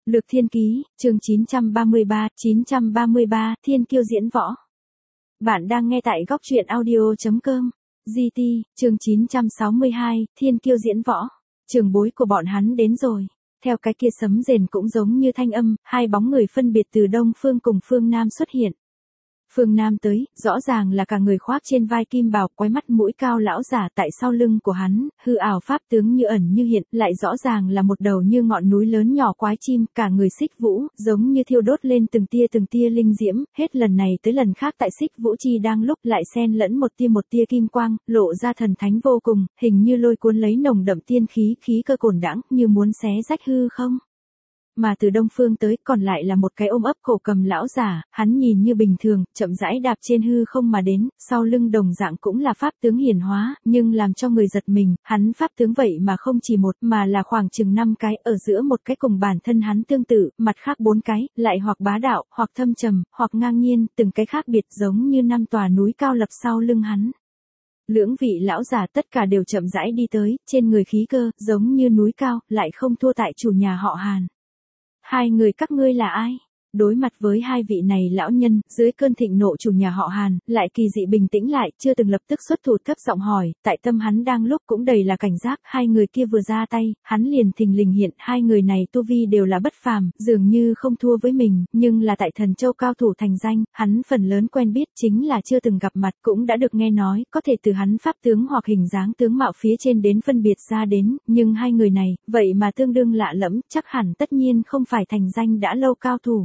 Lược Thiên Ký, chương 933, Thiên Kiêu diễn võ. Bạn đang nghe tại góc truyện audio.com. GT, chương 962, Thiên Kiêu diễn võ. Trường bối của bọn hắn đến rồi. Theo cái kia sấm rền cũng giống như thanh âm, hai bóng người phân biệt từ Đông Phương cùng Phương Nam xuất hiện. Phương Nam tới, rõ ràng là cả người khoác trên vai kim bào, quái mắt mũi cao lão giả tại sau lưng của hắn, hư ảo pháp tướng như ẩn như hiện, lại rõ ràng là một đầu như ngọn núi lớn nhỏ quái chim, cả người xích vũ, giống như thiêu đốt lên từng tia linh diễm, hết lần này tới lần khác tại xích vũ chi đang lúc lại xen lẫn một tia kim quang, lộ ra thần thánh vô cùng, hình như lôi cuốn lấy nồng đậm tiên khí cơ cổn đãng, như muốn xé rách hư không. Mà từ Đông Phương tới còn lại là một cái ôm ấp cổ cầm lão giả, hắn nhìn như bình thường, chậm rãi đạp trên hư không mà đến, sau lưng đồng dạng cũng là pháp tướng hiển hóa, nhưng làm cho người giật mình, hắn pháp tướng vậy mà không chỉ một mà là khoảng chừng 5 cái, ở giữa một cái cùng bản thân hắn tương tự, mặt khác 4 cái, lại hoặc bá đạo, hoặc thâm trầm, hoặc ngang nhiên, từng cái khác biệt giống như 5 tòa núi cao lập sau lưng hắn. Lưỡng vị lão giả tất cả đều chậm rãi đi tới, trên người khí cơ, giống như núi cao, lại không thua tại chủ nhà họ Hàn. Hai người các ngươi là ai? Đối mặt với hai vị này lão nhân, dưới cơn thịnh nộ chủ nhà họ Hàn, lại kỳ dị bình tĩnh lại, chưa từng lập tức xuất thủ thấp giọng hỏi, tại tâm hắn đang lúc cũng đầy là cảnh giác, hai người kia vừa ra tay, hắn liền thình lình hiện, hai người này tu vi đều là bất phàm, dường như không thua với mình, nhưng là tại Thần Châu cao thủ thành danh, hắn phần lớn quen biết chính là chưa từng gặp mặt, cũng đã được nghe nói, có thể từ hắn pháp tướng hoặc hình dáng tướng mạo phía trên đến phân biệt ra đến, nhưng hai người này, vậy mà tương đương lạ lẫm, chắc hẳn tất nhiên không phải thành danh đã lâu cao thủ.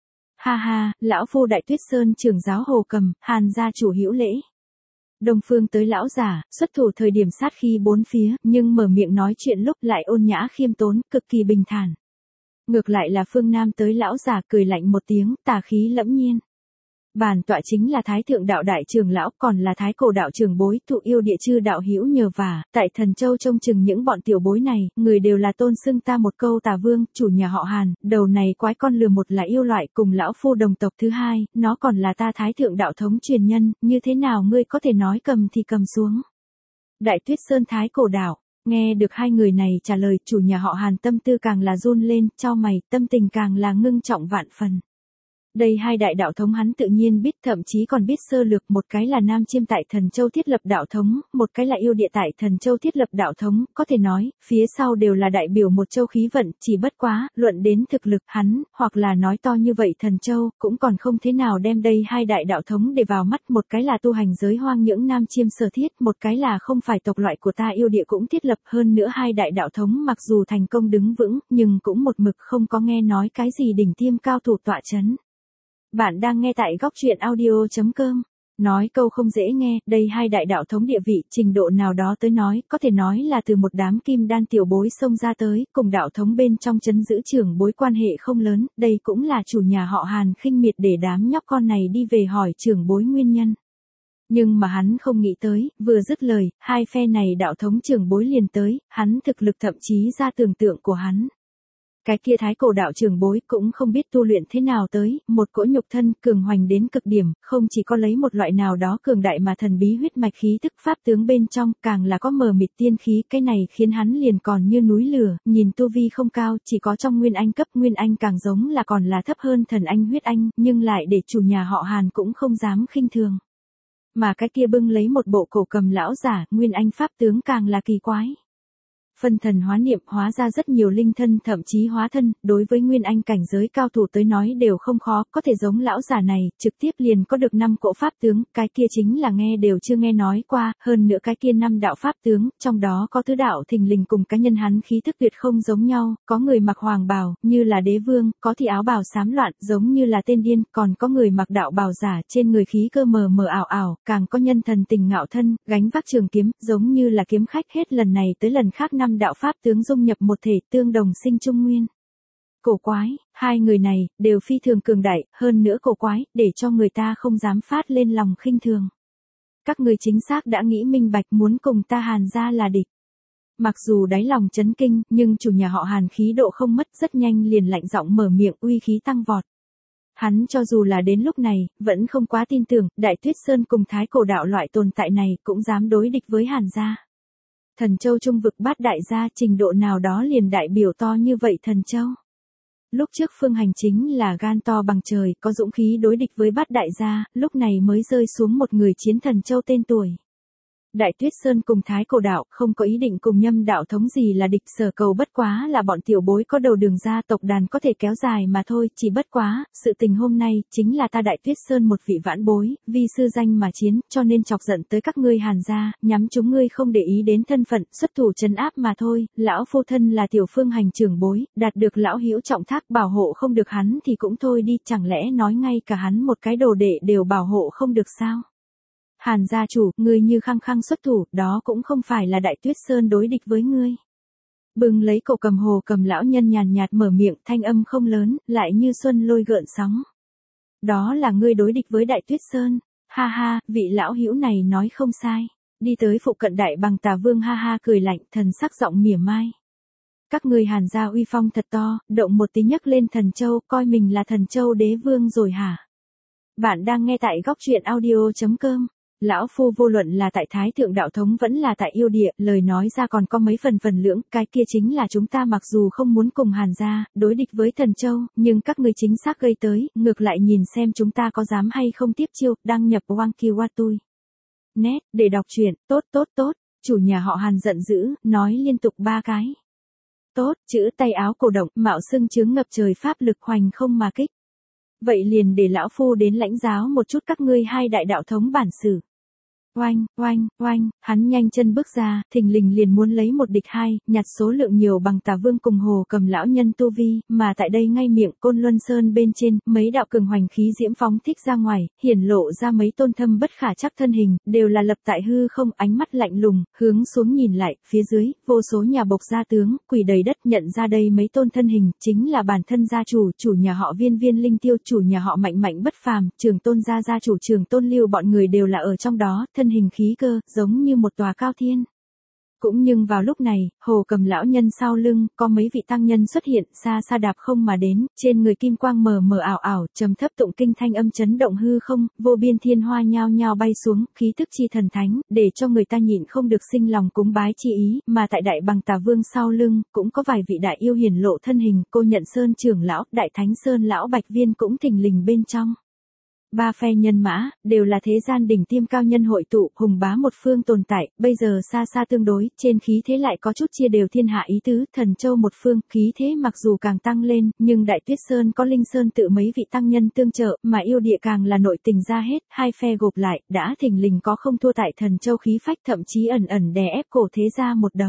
Ha ha, lão phu Đại Tuyết Sơn trưởng giáo Hồ Cầm, Hàn gia chủ hữu lễ. Đông Phương tới lão giả, xuất thủ thời điểm sát khí bốn phía, nhưng mở miệng nói chuyện lúc lại ôn nhã khiêm tốn, cực kỳ bình thản. Ngược lại là Phương Nam tới lão giả cười lạnh một tiếng, tà khí lẫm nhiên. Bản tọa chính là Thái Thượng Đạo Đại Trưởng Lão, còn là Thái Cổ Đạo Trưởng bối, thụ yêu địa chư đạo hữu nhờ vả, tại Thần Châu trông chừng những bọn tiểu bối này, người đều là tôn xưng ta một câu Tà Vương, chủ nhà họ Hàn, đầu này quái con lừa một là yêu loại cùng lão phu đồng tộc thứ hai, nó còn là ta Thái Thượng Đạo thống truyền nhân, như thế nào ngươi có thể nói cầm thì cầm xuống. Đại Tuyết Sơn Thái Cổ Đạo, nghe được hai người này trả lời, chủ nhà họ Hàn tâm tư càng là run lên, chau mày, tâm tình càng là ngưng trọng vạn phần. Đây hai đại đạo thống hắn tự nhiên biết, thậm chí còn biết sơ lược, một cái là Nam Chiêm tại Thần Châu thiết lập đạo thống, một cái là yêu địa tại Thần Châu thiết lập đạo thống, có thể nói, phía sau đều là đại biểu một châu khí vận, chỉ bất quá, luận đến thực lực hắn, hoặc là nói to như vậy Thần Châu, cũng còn không thế nào đem đây hai đại đạo thống để vào mắt, một cái là tu hành giới hoang nhưỡng Nam Chiêm sở thiết, một cái là không phải tộc loại của ta yêu địa cũng thiết lập, hơn nữa hai đại đạo thống mặc dù thành công đứng vững, nhưng cũng một mực không có nghe nói cái gì đỉnh tiêm cao thủ tọa chấn. Bạn đang nghe tại góc truyện audio.com. Nói câu không dễ nghe, đây hai đại đạo thống địa vị, trình độ nào đó tới nói, có thể nói là từ một đám kim đan tiểu bối xông ra tới, cùng đạo thống bên trong trấn giữ trưởng bối quan hệ không lớn, đây cũng là chủ nhà họ Hàn khinh miệt để đám nhóc con này đi về hỏi trưởng bối nguyên nhân. Nhưng mà hắn không nghĩ tới, vừa dứt lời, hai phe này đạo thống trưởng bối liền tới, hắn thực lực thậm chí ra tưởng tượng của hắn. Cái kia Thái Cổ Đạo trưởng bối cũng không biết tu luyện thế nào tới, một cỗ nhục thân cường hoành đến cực điểm, không chỉ có lấy một loại nào đó cường đại mà thần bí huyết mạch khí tức pháp tướng bên trong, càng là có mờ mịt tiên khí, cái này khiến hắn liền còn như núi lửa, nhìn tu vi không cao, chỉ có trong Nguyên Anh cấp, Nguyên Anh càng giống là còn là thấp hơn thần anh huyết anh, nhưng lại để chủ nhà họ Hàn cũng không dám khinh thường. Mà cái kia bưng lấy một bộ cổ cầm lão giả, Nguyên Anh pháp tướng càng là kỳ quái. Phân thần hóa niệm hóa ra rất nhiều linh thân, thậm chí hóa thân, đối với Nguyên Anh cảnh giới cao thủ tới nói đều không khó, có thể giống lão giả này, trực tiếp liền có được 5 cỗ pháp tướng, cái kia chính là nghe đều chưa nghe nói qua, hơn nữa cái kia 5 đạo pháp tướng, trong đó có tứ đạo thình lình cùng cá nhân hắn khí thức tuyệt không giống nhau, có người mặc hoàng bào, như là đế vương, có thì áo bào xám loạn, giống như là tên điên, còn có người mặc đạo bào giả, trên người khí cơ mờ mờ ảo ảo, càng có nhân thần tình ngạo thân, gánh vác trường kiếm, giống như là kiếm khách, hết lần này tới lần khác 5 đạo pháp tướng dung nhập một thể, tương đồng sinh trung nguyên. Cổ quái, hai người này, đều phi thường cường đại, hơn nữa cổ quái, để cho người ta không dám phát lên lòng khinh thường. Các người chính xác đã nghĩ minh bạch muốn cùng ta Hàn gia là địch. Mặc dù đáy lòng chấn kinh, nhưng chủ nhà họ Hàn khí độ không mất, rất nhanh liền lạnh giọng mở miệng, uy khí tăng vọt. Hắn cho dù là đến lúc này, vẫn không quá tin tưởng, Đại Tuyết Sơn cùng Thái Cổ Đạo loại tồn tại này cũng dám đối địch với Hàn gia. Thần Châu trung vực bát đại gia, trình độ nào đó liền đại biểu to như vậy Thần Châu. Lúc trước Phương Hành chính là gan to bằng trời, có dũng khí đối địch với Bát đại gia, lúc này mới rơi xuống một người chiến thần châu tên tuổi. Đại Tuyết Sơn cùng Thái Cổ đạo không có ý định cùng Nhâm đạo thống gì là địch, sở cầu bất quá là bọn tiểu bối có đầu đường ra tộc đàn có thể kéo dài mà thôi, chỉ bất quá, sự tình hôm nay chính là ta Đại Tuyết Sơn một vị vãn bối, vì sư danh mà chiến, cho nên chọc giận tới các ngươi Hàn gia, nhắm chúng ngươi không để ý đến thân phận, xuất thủ trấn áp mà thôi, lão phu thân là tiểu Phương Hành trưởng bối, đạt được lão hữu trọng thác bảo hộ không được hắn thì cũng thôi đi, chẳng lẽ nói ngay cả hắn một cái đồ đệ đều bảo hộ không được sao? Hàn gia chủ, ngươi như khăng khăng xuất thủ, đó cũng không phải là Đại Tuyết Sơn đối địch với ngươi. Bừng lấy cổ cầm hồ cầm lão nhân nhàn nhạt mở miệng, thanh âm không lớn, lại như xuân lôi gợn sóng. Đó là ngươi đối địch với Đại Tuyết Sơn. Ha ha, vị lão hữu này nói không sai. Đi tới phụ cận Đại Bằng Tà Vương ha ha cười lạnh, thần sắc giọng mỉa mai. Các ngươi Hàn gia uy phong thật to, động một tí nhấc lên Thần Châu, coi mình là Thần Châu đế vương rồi hả? Bạn đang nghe tại góc truyện audio.com. Lão phu vô luận là tại Thái Thượng đạo thống vẫn là tại yêu địa, lời nói ra còn có mấy phần lưỡng, cái kia chính là chúng ta mặc dù không muốn cùng Hàn gia đối địch với Thần Châu, nhưng các ngươi chính xác gây tới, ngược lại nhìn xem chúng ta có dám hay không tiếp chiêu, đăng nhập Wang Kiwatui. Net, để đọc truyện, tốt, chủ nhà họ Hàn giận dữ, nói liên tục 3 cái. Tốt, chữ tay áo cổ động, mạo xưng chướng ngập trời pháp lực hoành không mà kích. Vậy liền để lão phu đến lãnh giáo một chút các ngươi hai đại đạo thống bản sự. Oanh, hắn nhanh chân bước ra, thình lình liền muốn lấy một địch hai, nhặt số lượng nhiều bằng Tà Vương cùng hồ cầm lão nhân tu vi, mà tại đây ngay miệng Côn Luân Sơn bên trên, mấy đạo cường hoành khí diễm phóng thích ra ngoài, hiển lộ ra mấy tôn thâm bất khả trắc thân hình, đều là lập tại hư không, ánh mắt lạnh lùng, hướng xuống nhìn lại, phía dưới, vô số nhà bộc gia tướng, quỷ đầy đất, nhận ra đây mấy tôn thân hình, chính là bản thân gia chủ nhà họ Viên Viên Linh Tiêu, chủ nhà họ Mạnh bất phàm, Trường Tôn gia chủ Trường Tôn Lưu bọn người đều là ở trong đó, thân hình khí cơ, giống như một tòa cao thiên. Cũng nhưng vào lúc này, hồ cầm lão nhân sau lưng, có mấy vị tăng nhân xuất hiện, xa đạp không mà đến, trên người kim quang mờ ảo, trầm thấp tụng kinh thanh âm chấn động hư không, vô biên thiên hoa nhao nhao bay xuống, khí tức chi thần thánh, để cho người ta nhịn không được sinh lòng cúng bái chi ý, mà tại Đại Bằng Tà Vương sau lưng, cũng có vài vị đại yêu hiển lộ thân hình, Cô Nhận Sơn trưởng lão, Đại Thánh Sơn lão Bạch Viên cũng thình lình bên trong. 3 phe nhân mã, đều là thế gian đỉnh tiêm cao nhân hội tụ, hùng bá một phương tồn tại, bây giờ xa tương đối, trên khí thế lại có chút chia đều thiên hạ ý tứ, Thần Châu một phương, khí thế mặc dù càng tăng lên, nhưng Đại Tuyết Sơn có Linh Sơn tự mấy vị tăng nhân tương trợ, mà yêu địa càng là nội tình ra hết, hai phe gộp lại, đã thình lình có không thua tại Thần Châu khí phách, thậm chí ẩn đè ép cổ thế gia một đầu.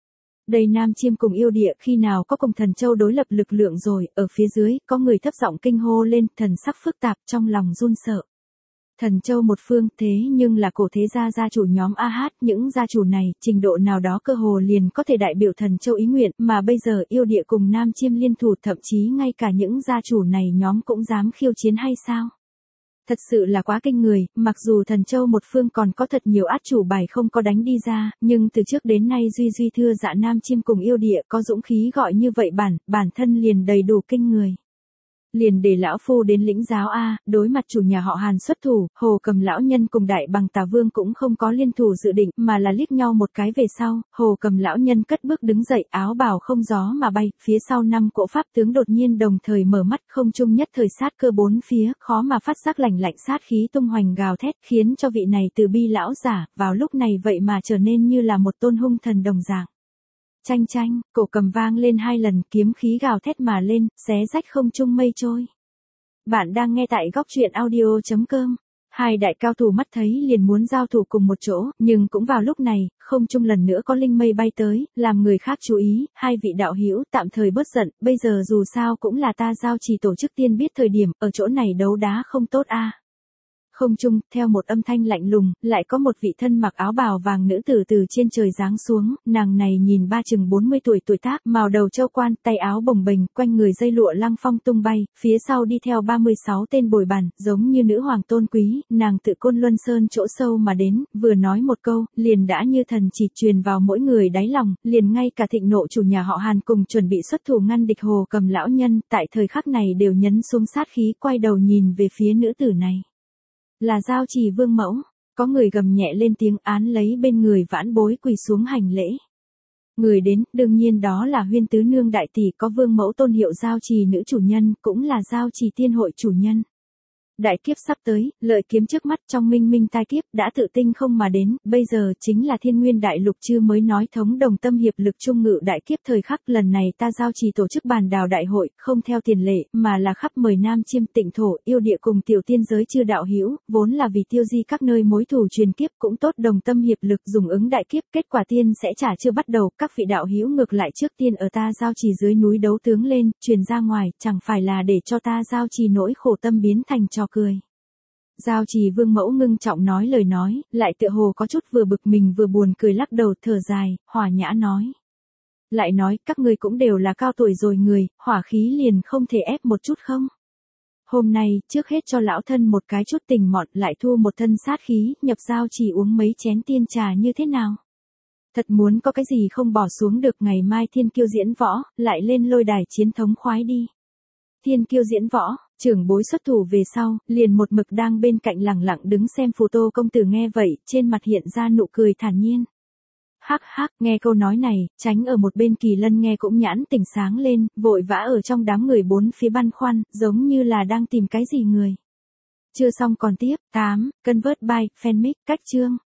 Đây Nam Chiêm cùng yêu địa khi nào có cùng Thần Châu đối lập lực lượng rồi, ở phía dưới, có người thấp giọng kinh hô lên, thần sắc phức tạp trong lòng run sợ. Thần Châu một phương, thế nhưng là cổ thế gia chủ nhóm AH, những gia chủ này, trình độ nào đó cơ hồ liền có thể đại biểu Thần Châu ý nguyện, mà bây giờ yêu địa cùng Nam Chiêm liên thủ, thậm chí ngay cả những gia chủ này nhóm cũng dám khiêu chiến hay sao? Thật sự là quá kinh người, mặc dù Thần Châu một phương còn có thật nhiều át chủ bài không có đánh đi ra, nhưng từ trước đến nay duy thưa dạ Nam Chiêm cùng yêu địa có dũng khí gọi như vậy bản thân liền đầy đủ kinh người. Liền để lão phu đến lĩnh giáo a, đối mặt chủ nhà họ Hàn xuất thủ, hồ cầm lão nhân cùng Đại Bằng Tà Vương cũng không có liên thủ dự định, mà là liếc nhau một cái về sau, hồ cầm lão nhân cất bước đứng dậy, áo bào không gió mà bay, phía sau 5 cỗ pháp tướng đột nhiên đồng thời mở mắt, không trung nhất thời sát cơ bốn phía, khó mà phát giác lạnh sát khí tung hoành gào thét, khiến cho vị này từ bi lão giả, vào lúc này vậy mà trở nên như là một tôn hung thần đồng dạng. Chanh, cổ cầm vang lên 2 lần, kiếm khí gào thét mà lên, xé rách không trung mây trôi. Bạn đang nghe tại góc truyện audio.com. Hai đại cao thủ mắt thấy liền muốn giao thủ cùng một chỗ, nhưng cũng vào lúc này, không trung lần nữa có linh mây bay tới, làm người khác chú ý, hai vị đạo hữu tạm thời bớt giận, bây giờ dù sao cũng là ta giao trì tổ chức tiên biết thời điểm, ở chỗ này đấu đá không tốt a. Không trung, theo một âm thanh lạnh lùng, lại có một vị thân mặc áo bào vàng nữ tử từ trên trời giáng xuống, nàng này nhìn chừng 40 tuổi tác, màu đầu châu quan, tay áo bồng bềnh, quanh người dây lụa lăng phong tung bay, phía sau đi theo 36 tên bồi bàn, giống như nữ hoàng tôn quý, nàng tự Côn Luân Sơn chỗ sâu mà đến, vừa nói một câu, liền đã như thần chỉ truyền vào mỗi người đáy lòng, liền ngay cả Thịnh Nộ chủ nhà họ Hàn cùng chuẩn bị xuất thủ ngăn địch hồ cầm lão nhân, tại thời khắc này đều nhấn xuống sát khí, quay đầu nhìn về phía nữ tử này. Là Giao Trì Vương mẫu, có người gầm nhẹ lên tiếng án lấy bên người vãn bối quỳ xuống hành lễ. Người đến, đương nhiên đó là Huyên tứ nương đại tỷ, có vương mẫu tôn hiệu giao trì nữ chủ nhân, cũng là giao trì tiên hội chủ nhân. Đại kiếp sắp tới, lợi kiếm trước mắt, trong minh minh tai kiếp đã tự tinh không mà đến, bây giờ chính là thiên nguyên đại lục chư mới nói thống đồng tâm hiệp lực trung ngự đại kiếp thời khắc. Lần này ta giao trì tổ chức bàn đào đại hội, không theo tiền lệ, mà là khắp mời Nam Chiêm Tịnh thổ, yêu địa cùng tiểu tiên giới chư đạo hữu, vốn là vì tiêu di các nơi mối thù truyền kiếp, cũng tốt đồng tâm hiệp lực dùng ứng đại kiếp. Kết quả tiên sẽ trả chưa bắt đầu, các vị đạo hữu ngược lại trước tiên ở ta giao trì dưới núi đấu tướng lên, truyền ra ngoài, chẳng phải là để cho ta giao trì nỗi khổ tâm biến thành trò cười. Giao trì vương mẫu ngưng trọng nói lời nói, lại tựa hồ có chút vừa bực mình vừa buồn cười, lắc đầu thở dài, hòa nhã nói. Lại nói, các ngươi cũng đều là cao tuổi rồi người, hỏa khí liền không thể ép một chút không? Hôm nay, trước hết cho lão thân một cái chút tình mọn, lại thu một thân sát khí, nhập giao trì uống mấy chén tiên trà như thế nào? Thật muốn có cái gì không bỏ xuống được, ngày mai thiên kiêu diễn võ, lại lên lôi đài chiến thống khoái đi. Thiên kiêu diễn võ, trưởng bối xuất thủ về sau, liền một mực đang bên cạnh lẳng lặng đứng xem Phù Tô công tử nghe vậy, trên mặt hiện ra nụ cười thản nhiên. Hắc hắc, nghe câu nói này, tránh ở một bên Kỳ Lân nghe cũng nhãn tỉnh sáng lên, vội vã ở trong đám người bốn phía băn khoăn, giống như là đang tìm cái gì người. Chưa xong còn tiếp, 8, Convert by, Fanmic, cách chương.